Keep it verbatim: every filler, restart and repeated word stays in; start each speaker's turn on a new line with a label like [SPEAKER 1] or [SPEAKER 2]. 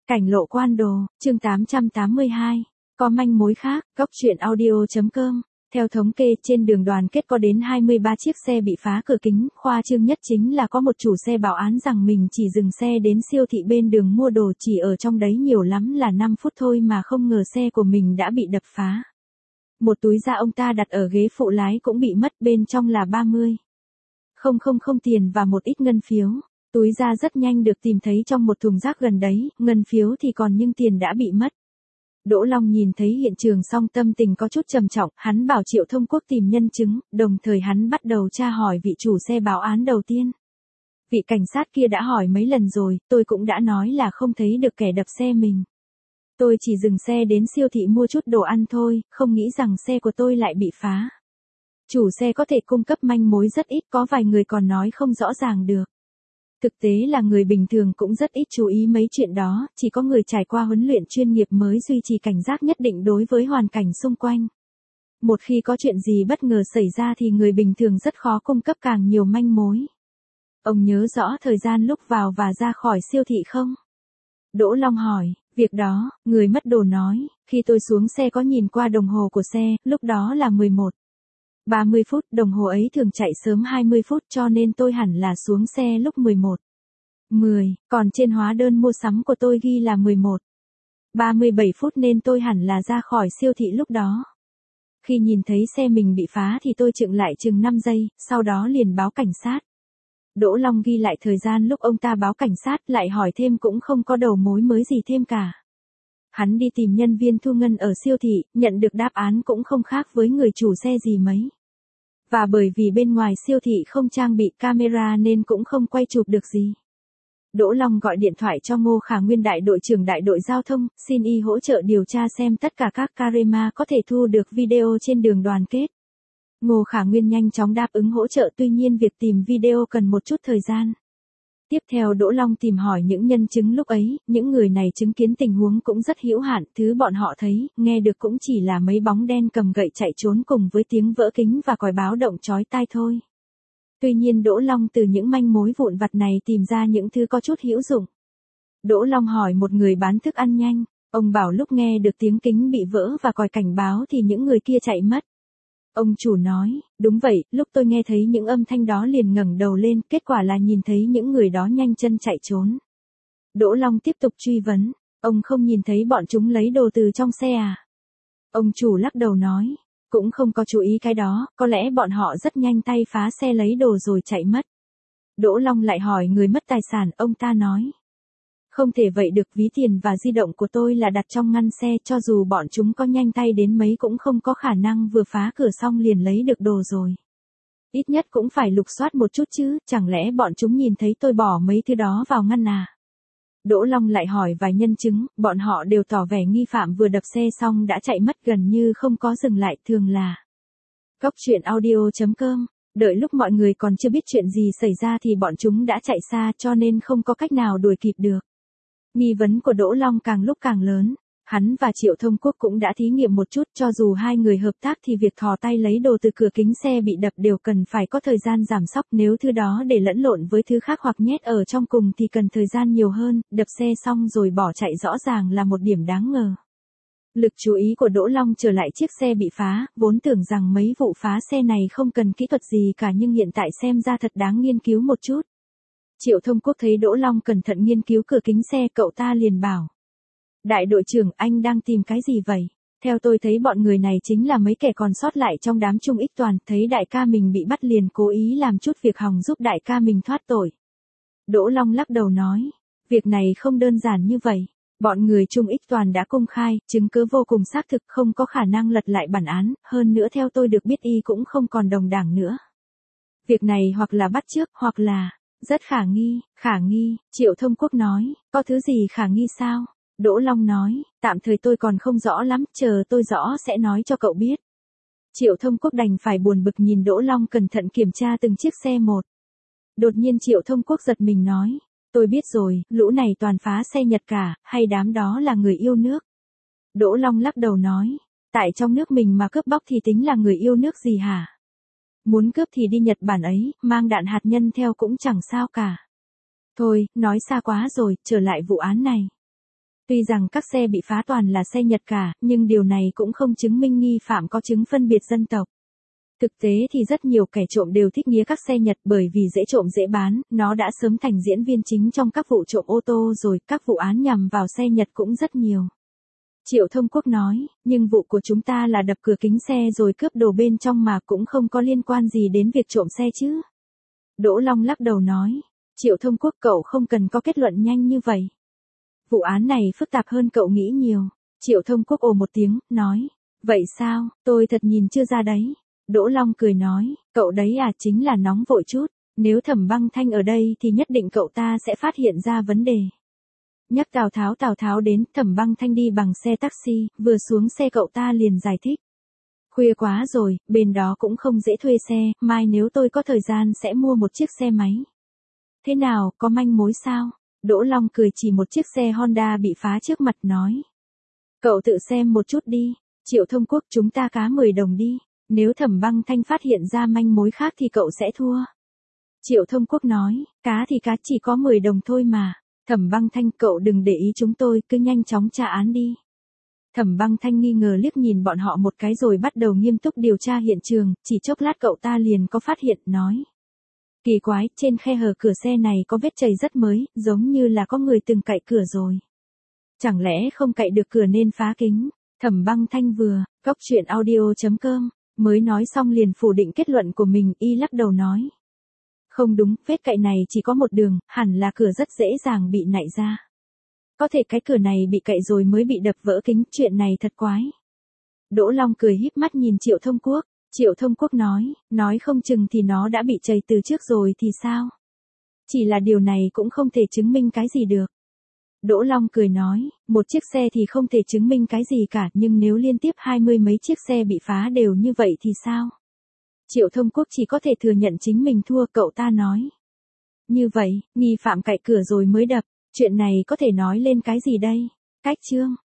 [SPEAKER 1] Cảnh lộ quan đồ, chương tám trăm tám mươi hai. Có manh mối khác, góc truyện audio chấm com. Theo thống kê, trên đường Đoàn Kết có đến hai mươi ba chiếc xe bị phá cửa kính, khoa trương nhất chính là có một chủ xe báo án rằng mình chỉ dừng xe đến siêu thị bên đường mua đồ, chỉ ở trong đấy nhiều lắm là năm phút thôi mà không ngờ xe của mình đã bị đập phá. Một túi da ông ta đặt ở ghế phụ lái cũng bị mất, bên trong là ba mươi không không không tiền và một ít ngân phiếu. Túi da rất nhanh được tìm thấy trong một thùng rác gần đấy, ngân phiếu thì còn nhưng tiền đã bị mất. Đỗ Long nhìn thấy hiện trường xong tâm tình có chút trầm trọng, hắn bảo Triệu Thông Quốc tìm nhân chứng, đồng thời hắn bắt đầu tra hỏi vị chủ xe báo án đầu tiên. Vị cảnh sát kia đã hỏi mấy lần rồi, tôi cũng đã nói là không thấy được kẻ đập xe mình. Tôi chỉ dừng xe đến siêu thị mua chút đồ ăn thôi, không nghĩ rằng xe của tôi lại bị phá. Chủ xe có thể cung cấp manh mối rất ít, có vài người còn nói không rõ ràng được. Thực tế là người bình thường cũng rất ít chú ý mấy chuyện đó, chỉ có người trải qua huấn luyện chuyên nghiệp mới duy trì cảnh giác nhất định đối với hoàn cảnh xung quanh. Một khi có chuyện gì bất ngờ xảy ra thì người bình thường rất khó cung cấp càng nhiều manh mối. Ông nhớ rõ thời gian lúc vào và ra khỏi siêu thị không? Đỗ Long hỏi, việc đó, người mất đồ nói, khi tôi xuống xe có nhìn qua đồng hồ của xe, lúc đó là mười một ba mươi phút, đồng hồ ấy thường chạy sớm hai mươi phút cho nên tôi hẳn là xuống xe lúc mười một mười, còn trên hóa đơn mua sắm của tôi ghi là mười một ba mươi bảy phút nên tôi hẳn là ra khỏi siêu thị lúc đó. Khi nhìn thấy xe mình bị phá thì tôi chững lại chừng năm giây, sau đó liền báo cảnh sát. Đỗ Long ghi lại thời gian lúc ông ta báo cảnh sát, lại hỏi thêm cũng không có đầu mối mới gì thêm cả. Hắn đi tìm nhân viên thu ngân ở siêu thị, nhận được đáp án cũng không khác với người chủ xe gì mấy. Và bởi vì bên ngoài siêu thị không trang bị camera nên cũng không quay chụp được gì. Đỗ Long gọi điện thoại cho Ngô Khả Nguyên, đại đội trưởng đại đội giao thông, xin y hỗ trợ điều tra xem tất cả các camera có thể thu được video trên đường Đoàn Kết. Ngô Khả Nguyên nhanh chóng đáp ứng hỗ trợ, tuy nhiên việc tìm video cần một chút thời gian. Tiếp theo Đỗ Long tìm hỏi những nhân chứng lúc ấy, những người này chứng kiến tình huống cũng rất hữu hạn, thứ bọn họ thấy, nghe được cũng chỉ là mấy bóng đen cầm gậy chạy trốn cùng với tiếng vỡ kính và còi báo động chói tai thôi. Tuy nhiên Đỗ Long từ những manh mối vụn vặt này tìm ra những thứ có chút hữu dụng. Đỗ Long hỏi một người bán thức ăn nhanh, ông bảo lúc nghe được tiếng kính bị vỡ và còi cảnh báo thì những người kia chạy mất. Ông chủ nói, đúng vậy, lúc tôi nghe thấy những âm thanh đó liền ngẩng đầu lên, kết quả là nhìn thấy những người đó nhanh chân chạy trốn. Đỗ Long tiếp tục truy vấn, ông không nhìn thấy bọn chúng lấy đồ từ trong xe à? Ông chủ lắc đầu nói, cũng không có chú ý cái đó, có lẽ bọn họ rất nhanh tay phá xe lấy đồ rồi chạy mất. Đỗ Long lại hỏi người mất tài sản, ông ta nói, không thể vậy được, ví tiền và di động của tôi là đặt trong ngăn xe, cho dù bọn chúng có nhanh tay đến mấy cũng không có khả năng vừa phá cửa xong liền lấy được đồ rồi. Ít nhất cũng phải lục soát một chút chứ, chẳng lẽ bọn chúng nhìn thấy tôi bỏ mấy thứ đó vào ngăn à? Đỗ Long lại hỏi vài nhân chứng, bọn họ đều tỏ vẻ nghi phạm vừa đập xe xong đã chạy mất, gần như không có dừng lại, thường là. Góc truyện audio chấm com, đợi lúc mọi người còn chưa biết chuyện gì xảy ra thì bọn chúng đã chạy xa cho nên không có cách nào đuổi kịp được. Nghi vấn của Đỗ Long càng lúc càng lớn, hắn và Triệu Thông Quốc cũng đã thí nghiệm một chút, cho dù hai người hợp tác thì việc thò tay lấy đồ từ cửa kính xe bị đập đều cần phải có thời gian giảm sóc, nếu thứ đó để lẫn lộn với thứ khác hoặc nhét ở trong cùng thì cần thời gian nhiều hơn, đập xe xong rồi bỏ chạy rõ ràng là một điểm đáng ngờ. Lực chú ý của Đỗ Long trở lại chiếc xe bị phá, vốn tưởng rằng mấy vụ phá xe này không cần kỹ thuật gì cả nhưng hiện tại xem ra thật đáng nghiên cứu một chút. Triệu Thông Quốc thấy Đỗ Long cẩn thận nghiên cứu cửa kính xe, cậu ta liền bảo. Đại đội trưởng, anh đang tìm cái gì vậy? Theo tôi thấy bọn người này chính là mấy kẻ còn sót lại trong đám Trung Ích Toàn, thấy đại ca mình bị bắt liền cố ý làm chút việc hỏng giúp đại ca mình thoát tội. Đỗ Long lắc đầu nói, việc này không đơn giản như vậy. Bọn người Trung Ích Toàn đã công khai, chứng cứ vô cùng xác thực, không có khả năng lật lại bản án, hơn nữa theo tôi được biết y cũng không còn đồng đảng nữa. Việc này hoặc là bắt chước, hoặc là. Rất khả nghi, khả nghi, Triệu Thông Quốc nói, có thứ gì khả nghi sao? Đỗ Long nói, tạm thời tôi còn không rõ lắm, chờ tôi rõ sẽ nói cho cậu biết. Triệu Thông Quốc đành phải buồn bực nhìn Đỗ Long cẩn thận kiểm tra từng chiếc xe một. Đột nhiên Triệu Thông Quốc giật mình nói, tôi biết rồi, lũ này toàn phá xe Nhật cả, hay đám đó là người yêu nước? Đỗ Long lắc đầu nói, tại trong nước mình mà cướp bóc thì tính là người yêu nước gì hả? Muốn cướp thì đi Nhật Bản ấy, mang đạn hạt nhân theo cũng chẳng sao cả. Thôi, nói xa quá rồi, trở lại vụ án này. Tuy rằng các xe bị phá toàn là xe Nhật cả, nhưng điều này cũng không chứng minh nghi phạm có chứng phân biệt dân tộc. Thực tế thì rất nhiều kẻ trộm đều thích nghía các xe Nhật bởi vì dễ trộm dễ bán, nó đã sớm thành diễn viên chính trong các vụ trộm ô tô rồi, các vụ án nhằm vào xe Nhật cũng rất nhiều. Triệu Thông Quốc nói, nhưng vụ của chúng ta là đập cửa kính xe rồi cướp đồ bên trong mà cũng không có liên quan gì đến việc trộm xe chứ. Đỗ Long lắc đầu nói, Triệu Thông Quốc cậu không cần có kết luận nhanh như vậy. Vụ án này phức tạp hơn cậu nghĩ nhiều. Triệu Thông Quốc ồ một tiếng, nói, vậy sao, tôi thật nhìn chưa ra đấy. Đỗ Long cười nói, cậu đấy à chính là nóng vội chút, nếu Thẩm Băng Thanh ở đây thì nhất định cậu ta sẽ phát hiện ra vấn đề. Nhắc Tào Tháo Tào Tháo đến, Thẩm Băng Thanh đi bằng xe taxi, vừa xuống xe cậu ta liền giải thích. Khuya quá rồi, bên đó cũng không dễ thuê xe, mai nếu tôi có thời gian sẽ mua một chiếc xe máy. Thế nào, có manh mối sao? Đỗ Long cười chỉ một chiếc xe Honda bị phá trước mặt nói. Cậu tự xem một chút đi, Triệu Thông Quốc chúng ta cá mười đồng đi, nếu Thẩm Băng Thanh phát hiện ra manh mối khác thì cậu sẽ thua. Triệu Thông Quốc nói, cá thì cá chỉ có mười đồng thôi mà, Thẩm Băng Thanh cậu đừng để ý chúng tôi, cứ nhanh chóng tra án đi. Thẩm Băng Thanh nghi ngờ liếc nhìn bọn họ một cái rồi bắt đầu nghiêm túc điều tra hiện trường, chỉ chốc lát cậu ta liền có phát hiện, nói. Kỳ quái, trên khe hở cửa xe này có vết chày rất mới, giống như là có người từng cạy cửa rồi. Chẳng lẽ không cạy được cửa nên phá kính? Thẩm Băng Thanh vừa, cóc truyện audio chấm com, mới nói xong liền phủ định kết luận của mình, y lắc đầu nói. Không đúng, vết cạy này chỉ có một đường, hẳn là cửa rất dễ dàng bị nạy ra. Có thể cái cửa này bị cạy rồi mới bị đập vỡ kính, chuyện này thật quái. Đỗ Long cười híp mắt nhìn Triệu Thông Quốc. Triệu Thông Quốc nói, nói không chừng thì nó đã bị chày từ trước rồi thì sao? Chỉ là điều này cũng không thể chứng minh cái gì được. Đỗ Long cười nói, một chiếc xe thì không thể chứng minh cái gì cả, nhưng nếu liên tiếp hai mươi mấy chiếc xe bị phá đều như vậy thì sao? Triệu Thông Quốc chỉ có thể thừa nhận chính mình thua, cậu ta nói. Như vậy, nghi phạm cạy cửa rồi mới đập, chuyện này có thể nói lên cái gì đây? Cách chương.